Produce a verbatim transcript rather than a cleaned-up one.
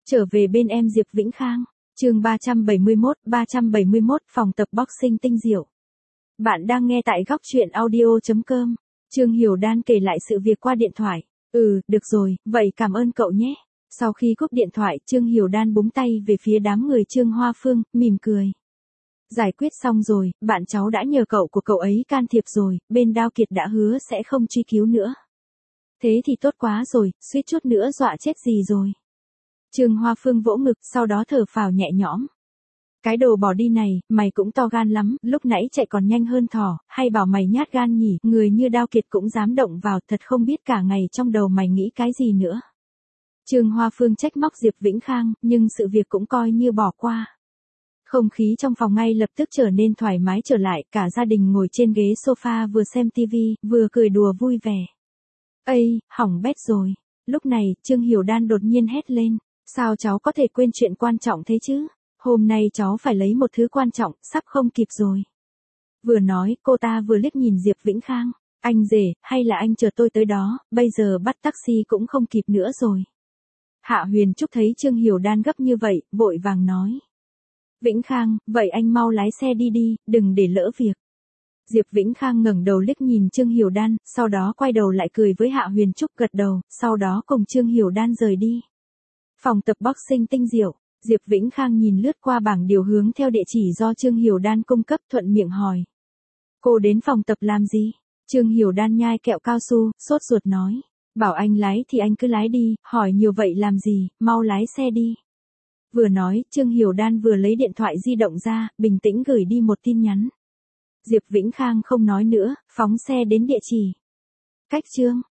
Trở về bên em Diệp Vĩnh Khang, chương ba trăm bảy mươi mốt, ba trăm bảy mươi mốt phòng tập boxing tinh diệu. Bạn đang nghe tại góc truyện audio chấm com. Trương Hiểu Đan kể lại sự việc qua điện thoại. Ừ, được rồi, vậy cảm ơn cậu nhé. Sau khi cúp điện thoại, Trương Hiểu Đan búng tay về phía đám người Trương Hoa Phương, mỉm cười. Giải quyết xong rồi, bạn cháu đã nhờ cậu của cậu ấy can thiệp rồi, bên Đao Kiệt đã hứa sẽ không truy cứu nữa. Thế thì tốt quá rồi, suýt chút nữa dọa chết gì rồi. Trương Hoa Phương vỗ ngực, sau đó thở phào nhẹ nhõm. Cái đồ bỏ đi này, mày cũng to gan lắm, lúc nãy chạy còn nhanh hơn thỏ, hay bảo mày nhát gan nhỉ, người như Đao Kiệt cũng dám động vào, thật không biết cả ngày trong đầu mày nghĩ cái gì nữa. Trương Hoa Phương trách móc Diệp Vĩnh Khang, nhưng sự việc cũng coi như bỏ qua. Không khí trong phòng ngay lập tức trở nên thoải mái trở lại, cả gia đình ngồi trên ghế sofa vừa xem tivi, vừa cười đùa vui vẻ. Ây, hỏng bét rồi. Lúc này, Trương Hiểu Đan đột nhiên hét lên. Sao cháu có thể quên chuyện quan trọng thế chứ? Hôm nay cháu phải lấy một thứ quan trọng, sắp không kịp rồi. Vừa nói, cô ta vừa liếc nhìn Diệp Vĩnh Khang. Anh rể, hay là anh chờ tôi tới đó, bây giờ bắt taxi cũng không kịp nữa rồi. Hạ Huyền Trúc thấy Trương Hiểu Đan gấp như vậy, vội vàng nói. Vĩnh Khang, vậy anh mau lái xe đi đi, đừng để lỡ việc. Diệp Vĩnh Khang ngẩng đầu liếc nhìn Trương Hiểu Đan, sau đó quay đầu lại cười với Hạ Huyền Trúc gật đầu, sau đó cùng Trương Hiểu Đan rời đi. Phòng tập boxing tinh diệu, Diệp Vĩnh Khang nhìn lướt qua bảng điều hướng theo địa chỉ do Trương Hiểu Đan cung cấp, thuận miệng hỏi. Cô đến phòng tập làm gì? Trương Hiểu Đan nhai kẹo cao su, sốt ruột nói. Bảo anh lái thì anh cứ lái đi, hỏi nhiều vậy làm gì, mau lái xe đi. Vừa nói, Trương Hiểu Đan vừa lấy điện thoại di động ra, bình tĩnh gửi đi một tin nhắn. Diệp Vĩnh Khang không nói nữa, phóng xe đến địa chỉ. Cách Trương